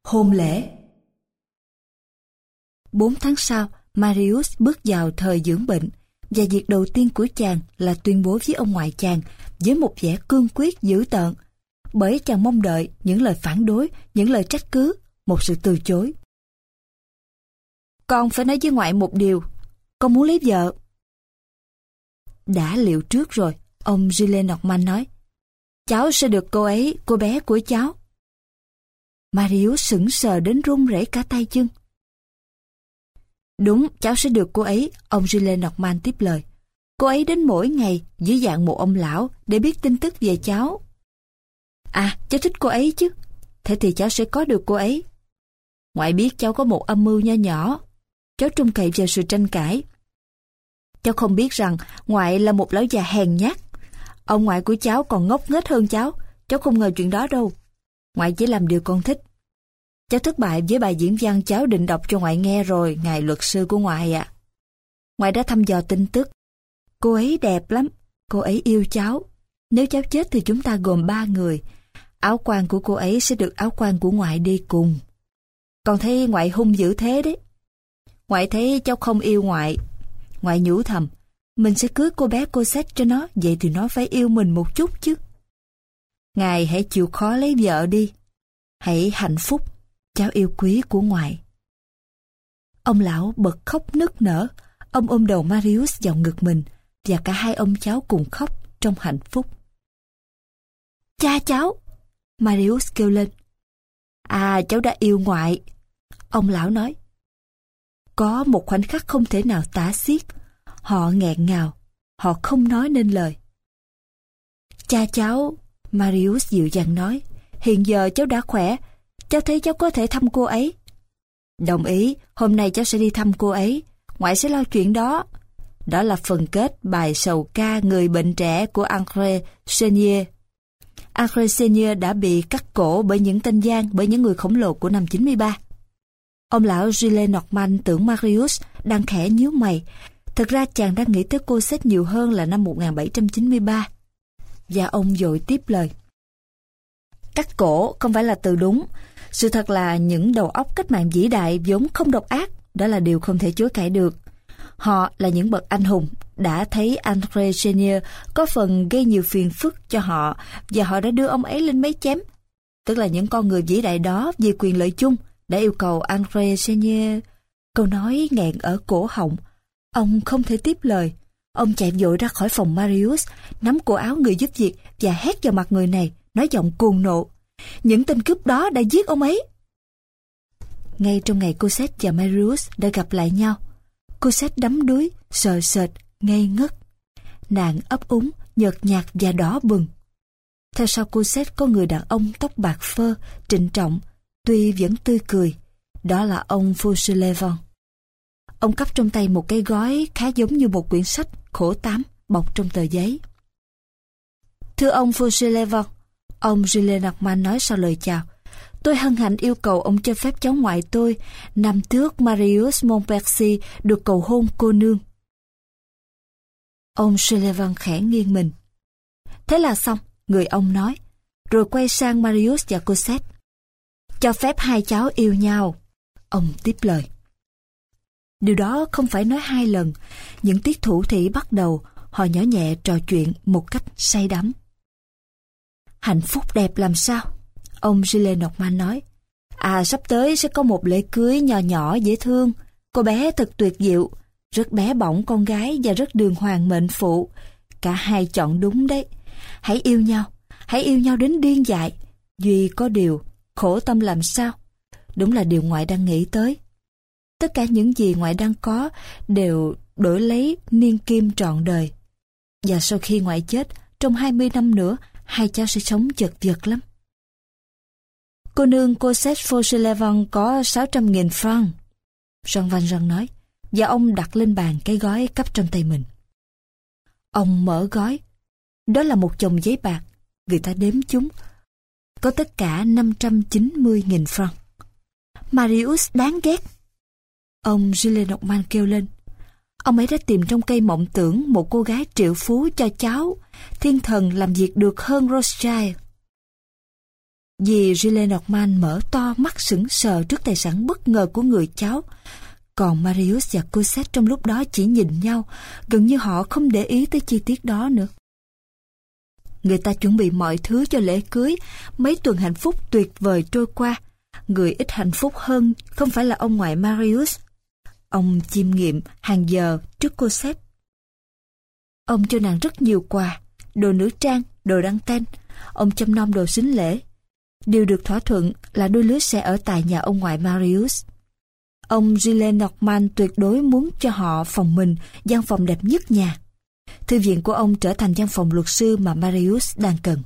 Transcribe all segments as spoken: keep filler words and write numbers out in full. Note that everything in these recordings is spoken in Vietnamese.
Hôn lễ. Bốn tháng sau, Marius bước vào thời dưỡng bệnh, và việc đầu tiên của chàng là tuyên bố với ông ngoại chàng với một vẻ cương quyết dữ tợn, bởi chàng mong đợi những lời phản đối, những lời trách cứ, một sự từ chối. Con phải nói với ngoại một điều, con muốn lấy vợ. Đã liệu trước rồi, ông Gillenormand nói. Cháu sẽ được cô ấy, cô bé của cháu. Marius sững sờ đến run rẩy cả tay chân. Đúng, cháu sẽ được cô ấy, ông Gillenormand tiếp lời. Cô ấy đến mỗi ngày dưới dạng một ông lão để biết tin tức về cháu. À, cháu thích cô ấy chứ. Thế thì cháu sẽ có được cô ấy. Ngoại biết cháu có một âm mưu nho nhỏ. Cháu trông cậy vào sự tranh cãi. Cháu không biết rằng ngoại là một lão già hèn nhát. Ông ngoại của cháu còn ngốc nghếch hơn cháu. Cháu không ngờ chuyện đó đâu. Ngoại chỉ làm điều con thích. Cháu thất bại với bài diễn văn cháu định đọc cho ngoại nghe rồi, ngài luật sư của ngoại ạ. À. Ngoại đã thăm dò tin tức. Cô ấy đẹp lắm. Cô ấy yêu cháu. Nếu cháu chết thì chúng ta gồm ba người. Áo quan của cô ấy sẽ được áo quan của ngoại đi cùng. Con thấy ngoại hung dữ thế đấy. Ngoại thấy cháu không yêu ngoại. Ngoại nhủ thầm, mình sẽ cưới cô bé Cosette cho nó, vậy thì nó phải yêu mình một chút chứ. Ngài hãy chịu khó lấy vợ đi. Hãy hạnh phúc, cháu yêu quý của ngoại. Ông lão bật khóc nức nở. Ông ôm đầu Marius vào ngực mình, và cả hai ông cháu cùng khóc trong hạnh phúc. Cha cháu! Marius kêu lên. À, cháu đã yêu ngoại. Ông lão nói. Có một khoảnh khắc không thể nào tả xiết. Họ nghẹn ngào. Họ không nói nên lời. Cha cháu, Marius dịu dàng nói, hiện giờ cháu đã khỏe. Cháu thấy cháu có thể thăm cô ấy. Đồng ý, hôm nay cháu sẽ đi thăm cô ấy. Ngoại sẽ lo chuyện đó. Đó là phần kết bài sầu ca người bệnh trẻ của André Chenier. André Chenier đã bị cắt cổ bởi những tên gian, bởi những người khổng lồ của năm chín mươi ba. Ông lão Gillenormand tưởng Marius đang khẽ nhíu mày. Thật ra chàng đang nghĩ tới Cosette nhiều hơn là năm một nghìn bảy trăm chín mươi ba. Và ông vội tiếp lời. Cắt cổ không phải là từ đúng. Sự thật là những đầu óc cách mạng vĩ đại vốn không độc ác. Đó là điều không thể chối cãi được. Họ là những bậc anh hùng, đã thấy André Chenier có phần gây nhiều phiền phức cho họ, và họ đã đưa ông ấy lên máy chém. Tức là những con người vĩ đại đó vì quyền lợi chung đã yêu cầu André Chenier. Câu nói nghẹn ở cổ họng. Ông không thể tiếp lời. Ông chạy vội ra khỏi phòng Marius, nắm cổ áo người giúp việc và hét vào mặt người này, nói giọng cuồng nộ. Những tên cướp đó đã giết ông ấy. Ngay trong ngày Cosette và Marius đã gặp lại nhau, Cosette đắm đuối, sợ sệt, ngây ngất. Nàng ấp úng, nhợt nhạt và đỏ bừng. Theo sau Cosette có người đàn ông tóc bạc phơ, trịnh trọng, tuy vẫn tươi cười. Đó là ông Fauchelevent. Ông cắp trong tay một cái gói khá giống như một quyển sách khổ tám bọc trong tờ giấy. Thưa ông Fauchelevent, ông Gillenormand nói sau lời chào, tôi hân hạnh yêu cầu ông cho phép cháu ngoại tôi, năm tước Marius Montpensier, được cầu hôn cô nương. Ông Fauchelevent khẽ nghiêng mình. Thế là xong, người ông nói, rồi quay sang Marius và Cosette. Cho phép hai cháu yêu nhau. Ông tiếp lời. Điều đó không phải nói hai lần. Những tiết thủ thỉ bắt đầu, họ nhỏ nhẹ trò chuyện một cách say đắm. Hạnh phúc đẹp làm sao? Ông Gillenormand nói. À, sắp tới sẽ có một lễ cưới nhỏ nhỏ dễ thương. Cô bé thật tuyệt diệu, rất bé bỏng con gái và rất đường hoàng mệnh phụ. Cả hai chọn đúng đấy. Hãy yêu nhau, hãy yêu nhau đến điên dại. Duy có điều, khổ tâm làm sao? Đúng là điều ngoại đang nghĩ tới. Tất cả những gì ngoại đang có đều đổi lấy niên kim trọn đời. Và sau khi ngoại chết, trong hai mươi năm nữa, hai cháu sẽ sống chật vật lắm. Cô nương Cosette Fauchelevent có sáu trăm nghìn franc. Jean Valjean nói, và ông đặt lên bàn cái gói cắp trong tay mình. Ông mở gói. Đó là một chồng giấy bạc. Người ta đếm chúng. Có tất cả năm trăm chín mươi nghìn franc. Marius đáng ghét. Ông Gillenormand kêu lên. Ông ấy đã tìm trong cây mộng tưởng một cô gái triệu phú cho cháu. Thiên thần làm việc được hơn Rothschild. Dì Gilles Norman mở to mắt sững sờ trước tài sản bất ngờ của người cháu. Còn Marius và Cosette trong lúc đó chỉ nhìn nhau, gần như họ không để ý tới chi tiết đó nữa. Người ta chuẩn bị mọi thứ cho lễ cưới, mấy tuần hạnh phúc tuyệt vời trôi qua. Người ít hạnh phúc hơn không phải là ông ngoại Marius. Ông chiêm nghiệm hàng giờ trước Cosette. Ông cho nàng rất nhiều quà, đồ nữ trang, đồ đăng ten. Ông chăm nom đồ sính lễ. Điều được thỏa thuận là đôi lứa sẽ ở tại nhà ông ngoại Marius. Ông Gilles Norman tuyệt đối muốn cho họ phòng mình, gian phòng đẹp nhất nhà. Thư viện của ông trở thành văn phòng luật sư mà Marius đang cần.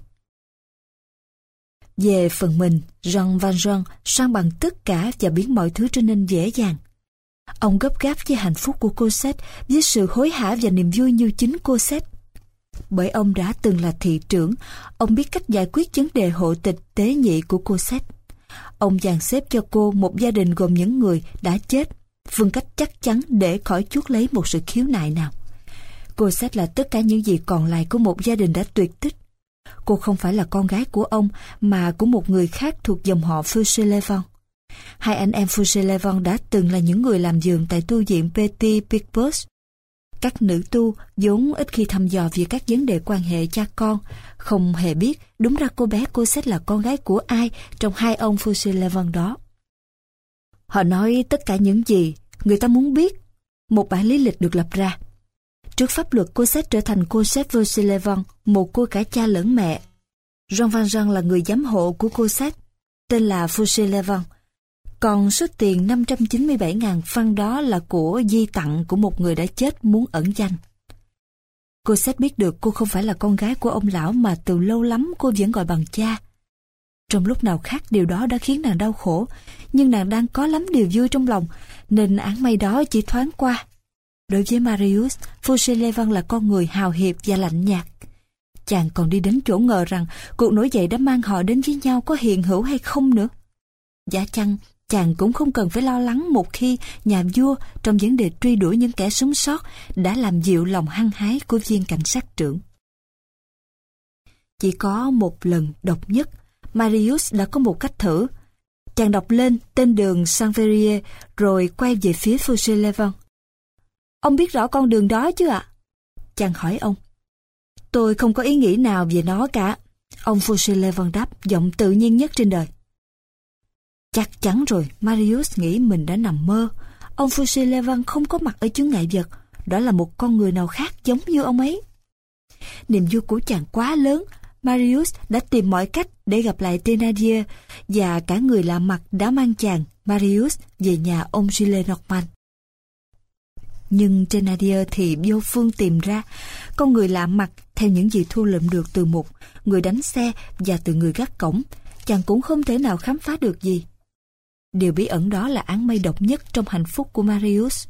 Về phần mình, Jean Valjean san bằng tất cả và biến mọi thứ trở nên dễ dàng. Ông gấp gáp với hạnh phúc của Cosette, với sự hối hả và niềm vui như chính Cosette. Bởi ông đã từng là thị trưởng, ông biết cách giải quyết vấn đề hộ tịch tế nhị của Cosette. Ông dàn xếp cho cô một gia đình gồm những người đã chết, phương cách chắc chắn để khỏi chuốc lấy một sự khiếu nại nào. Cosette là tất cả những gì còn lại của một gia đình đã tuyệt tích. Cô không phải là con gái của ông, mà của một người khác thuộc dòng họ Fauchelevent. Hai anh em Fauchelevent đã từng là những người làm giường tại tu viện Petit Picpus. Các nữ tu vốn ít khi thăm dò về các vấn đề quan hệ cha con, không hề biết đúng ra cô bé Cosette là con gái của ai trong hai ông Fauchelevent đó. Họ nói tất cả những gì người ta muốn biết. Một bản lý lịch được lập ra. Trước pháp luật, Cosette trở thành Cosette Fauchelevent, một cô cả cha lẫn mẹ. Jean Valjean là người giám hộ của Cosette, tên là Fauchelevent. Còn số tiền năm trăm chín mươi bảy nghìn franc đó là của di tặng của một người đã chết muốn ẩn danh. Cosette biết được cô không phải là con gái của ông lão mà từ lâu lắm cô vẫn gọi bằng cha. Trong lúc nào khác điều đó đã khiến nàng đau khổ, nhưng nàng đang có lắm điều vui trong lòng, nên áng mây đó chỉ thoáng qua. Đối với Marius, Fauchelevent là con người hào hiệp và lạnh nhạt. Chàng còn đi đến chỗ ngờ rằng cuộc nổi dậy đã mang họ đến với nhau có hiện hữu hay không nữa. Giả chăng chàng cũng không cần phải lo lắng một khi nhà vua trong vấn đề truy đuổi những kẻ sống sót đã làm dịu lòng hăng hái của viên cảnh sát trưởng. Chỉ có một lần độc nhất, Marius đã có một cách thử. Chàng đọc lên tên đường Saint-Verrier rồi quay về phía Fauchelevent. Ông biết rõ con đường đó chứ ạ? Chàng hỏi ông. Tôi không có ý nghĩ nào về nó cả. Ông Fauchelevent đáp giọng tự nhiên nhất trên đời. Chắc chắn rồi, Marius nghĩ mình đã nằm mơ. Ông Fauchelevent không có mặt ở chướng ngại vật. Đó là một con người nào khác giống như ông ấy. Niềm vui của chàng quá lớn. Marius đã tìm mọi cách để gặp lại Thénardier, và cả người lạ mặt đã mang chàng, Marius, về nhà ông Gilles Norman. Nhưng Thénardier thì vô phương tìm ra. Con người lạ mặt, theo những gì thu lượm được từ một người đánh xe và từ người gác cổng, chàng cũng không thể nào khám phá được gì. Điều bí ẩn đó là áng mây độc nhất trong hạnh phúc của Marius.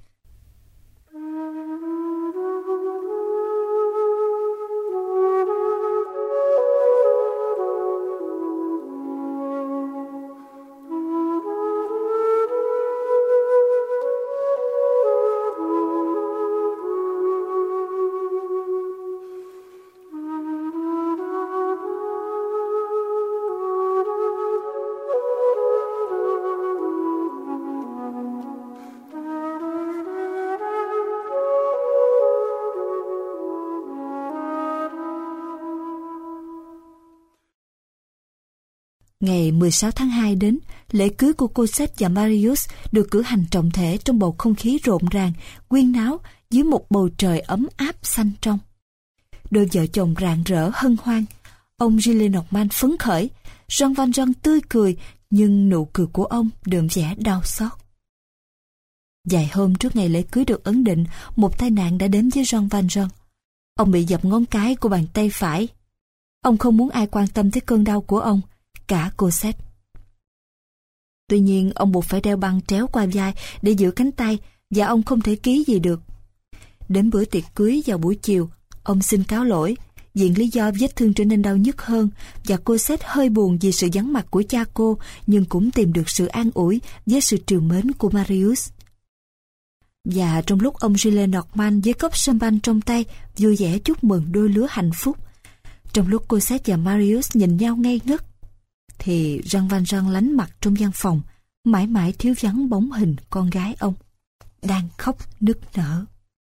Ngày mười sáu tháng hai đến, lễ cưới của Cosette và Marius được cử hành trọng thể trong bầu không khí rộn ràng, huyên náo dưới một bầu trời ấm áp xanh trong. Đôi vợ chồng rạng rỡ hân hoan. Ông Gilles Norman phấn khởi, Jean Valjean tươi cười, nhưng nụ cười của ông đượm vẻ đau xót. Vài hôm trước ngày lễ cưới được ấn định, một tai nạn đã đến với Jean Valjean. Ông bị dập ngón cái của bàn tay phải. Ông không muốn ai quan tâm tới cơn đau của ông, cả Cosette. Tuy nhiên, ông buộc phải đeo băng tréo qua vai để giữ cánh tay, và ông không thể ký gì được. Đến bữa tiệc cưới vào buổi chiều, ông xin cáo lỗi, viện lý do vết thương trở nên đau nhức hơn, và Cosette hơi buồn vì sự vắng mặt của cha cô, nhưng cũng tìm được sự an ủi với sự trìu mến của Marius. Và trong lúc ông Gilles Norman với cốc champagne trong tay vui vẻ chúc mừng đôi lứa hạnh phúc, trong lúc Cosette và Marius nhìn nhau ngây ngất, thì Jean Valjean lánh mặt trong văn phòng, mãi mãi thiếu vắng bóng hình con gái ông, đang khóc nức nở.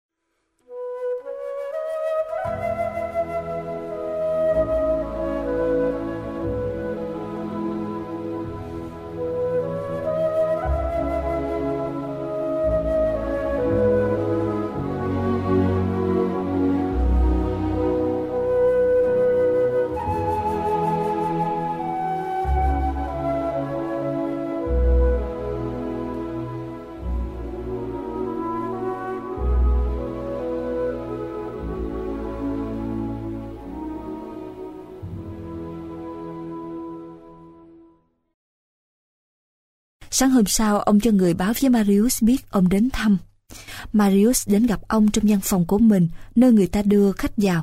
Sáng hôm sau, ông cho người báo với Marius biết ông đến thăm. Marius đến gặp ông trong văn phòng của mình, nơi người ta đưa khách vào.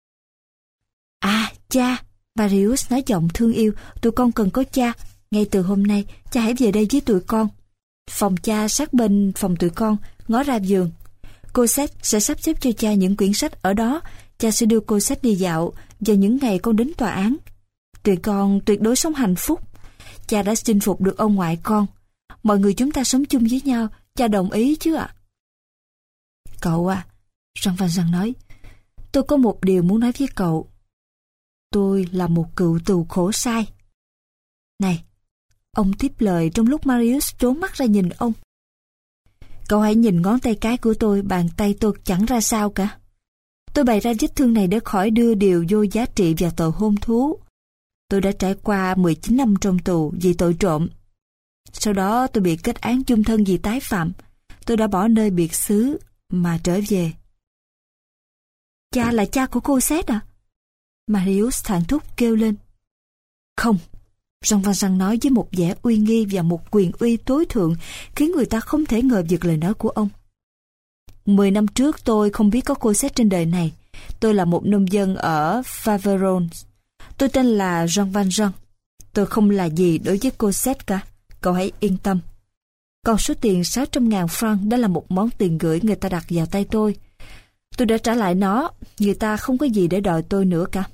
À, cha, Marius nói giọng thương yêu, tụi con cần có cha. Ngay từ hôm nay, cha hãy về đây với tụi con. Phòng cha sát bên phòng tụi con, ngó ra vườn. Cô Seth sẽ sắp xếp cho cha những quyển sách ở đó. Cha sẽ đưa cô Seth đi dạo vào những ngày con đến tòa án. Tụi con tuyệt đối sống hạnh phúc. Cha đã chinh phục được ông ngoại con. Mọi người chúng ta sống chung với nhau, cha đồng ý chứ ạ? À? Cậu à, Jean Valjean nói, tôi có một điều muốn nói với cậu. Tôi là một cựu tù khổ sai. Này, ông tiếp lời trong lúc Marius trốn mắt ra nhìn ông. Cậu hãy nhìn ngón tay cái của tôi, bàn tay tôi chẳng ra sao cả. Tôi bày ra vết thương này để khỏi đưa điều vô giá trị vào tội hôn thú. Tôi đã trải qua mười chín năm trong tù vì tội trộm. Sau đó tôi bị kết án chung thân vì tái phạm. Tôi đã bỏ nơi biệt xứ mà trở về. Cha là cha của cô Seth à? Marius thảng thúc kêu lên. Không, Jean Valjean nói với một vẻ uy nghi và một quyền uy tối thượng khiến người ta không thể ngờ vực lời nói của ông. Mười năm trước tôi không biết có cô Seth trên đời này. Tôi là một nông dân ở Faverolles. Tôi tên là Jean Valjean. Tôi không là gì đối với cô Seth cả. Cậu hãy yên tâm. Còn số tiền sáu trăm ngàn franc đó là một món tiền gửi người ta đặt vào tay tôi. Tôi đã trả lại nó. Người ta không có gì để đòi tôi nữa cả.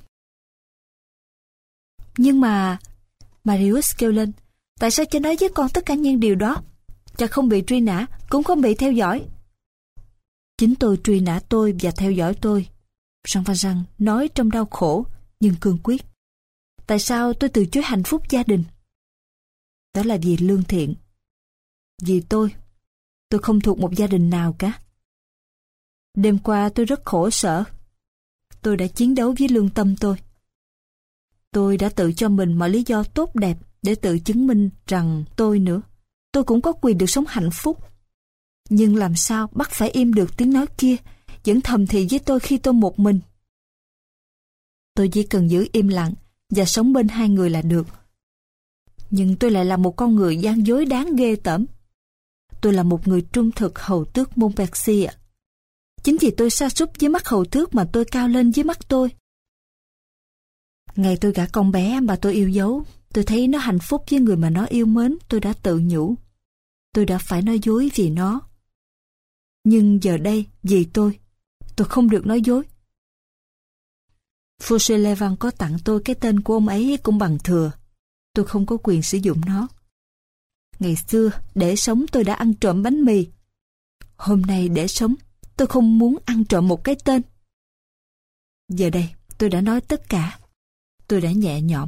Nhưng mà... Marius kêu lên. Tại sao cha nói với con tất cả những điều đó? Cha không bị truy nã, cũng không bị theo dõi. Chính tôi truy nã tôi và theo dõi tôi. Jean Valjean nói trong đau khổ, nhưng cương quyết. Tại sao tôi từ chối hạnh phúc gia đình? Đó là vì lương thiện. Vì tôi, tôi không thuộc một gia đình nào cả. Đêm qua tôi rất khổ sở. Tôi đã chiến đấu với lương tâm tôi. Tôi đã tự cho mình mọi lý do tốt đẹp để tự chứng minh rằng tôi nữa, tôi cũng có quyền được sống hạnh phúc. Nhưng làm sao bắt phải im được tiếng nói kia, vẫn thầm thì với tôi khi tôi một mình. Tôi chỉ cần giữ im lặng và sống bên hai người là được. Nhưng tôi lại là một con người gian dối đáng ghê tởm. Tôi là một người trung thực hầu tước Montpensier. Chính vì tôi sa sút với mắt hầu tước mà tôi cao lên với mắt tôi. Ngày tôi gả con bé mà tôi yêu dấu, tôi thấy nó hạnh phúc với người mà nó yêu mến, tôi đã tự nhủ. Tôi đã phải nói dối vì nó. Nhưng giờ đây, vì tôi, tôi không được nói dối. Fauchelevent có tặng tôi cái tên của ông ấy cũng bằng thừa. Tôi không có quyền sử dụng nó. Ngày xưa, để sống tôi đã ăn trộm bánh mì. Hôm nay để sống, tôi không muốn ăn trộm một cái tên. Giờ đây, tôi đã nói tất cả. Tôi đã nhẹ nhõm.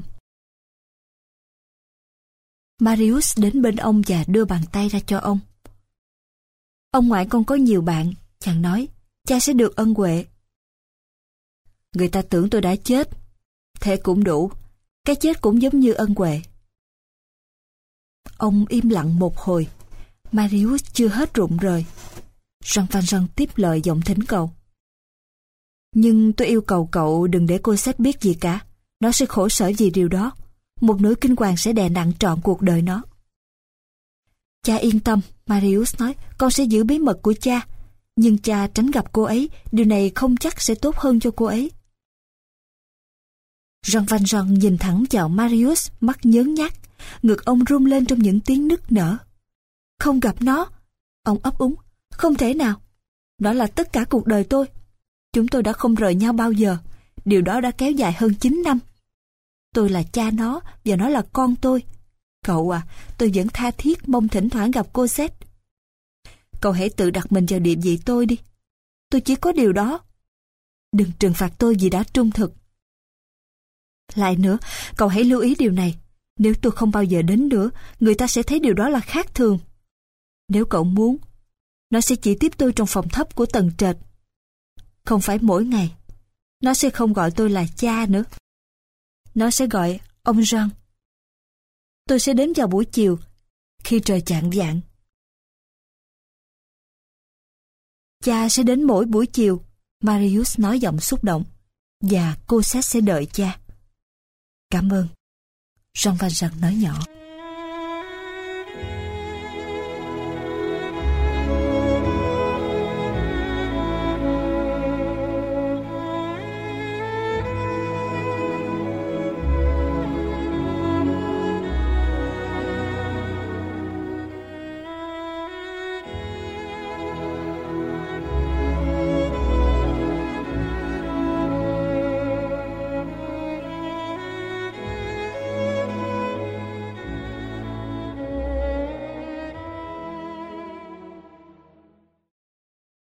Marius đến bên ông và đưa bàn tay ra cho ông. Ông ngoại con có nhiều bạn, chàng nói, cha sẽ được ân huệ. Người ta tưởng tôi đã chết. Thế cũng đủ, cái chết cũng giống như ân huệ. Ông im lặng một hồi. Marius chưa hết rụng rời. Jean Valjean tiếp lời giọng thỉnh cầu. Nhưng tôi yêu cầu cậu đừng để cô Seth biết gì cả. Nó sẽ khổ sở vì điều đó. Một nỗi kinh hoàng sẽ đè nặng trọn cuộc đời nó. Cha yên tâm, Marius nói, con sẽ giữ bí mật của cha. Nhưng cha tránh gặp cô ấy, điều này không chắc sẽ tốt hơn cho cô ấy. Jean Valjean nhìn thẳng vào Marius, mắt nhớn nhác, ngực ông rung lên trong những tiếng nức nở. Không gặp nó, ông ấp úng, không thể nào. Nó là tất cả cuộc đời tôi. Chúng tôi đã không rời nhau bao giờ. Điều đó đã kéo dài hơn chín năm. tôi là cha nó và nó là con tôi. Cậu à, tôi vẫn tha thiết mong thỉnh thoảng gặp cô Z. Cậu hãy tự đặt mình vào địa vị tôi đi. Tôi chỉ có điều đó. Đừng trừng phạt tôi vì đã trung thực. Lại nữa, cậu hãy lưu ý điều này. Nếu tôi không bao giờ đến nữa, người ta sẽ thấy điều đó là khác thường. Nếu cậu muốn, nó sẽ chỉ tiếp tôi trong phòng thấp của tầng trệt. Không phải mỗi ngày. Nó sẽ không gọi tôi là cha nữa. Nó sẽ gọi ông Jean. Tôi sẽ đến vào buổi chiều, khi trời chạng vạng. Cha sẽ đến mỗi buổi chiều, Marius nói giọng xúc động. Và cô sẽ sẽ đợi cha. Cảm ơn, Jean Valjean nói nhỏ.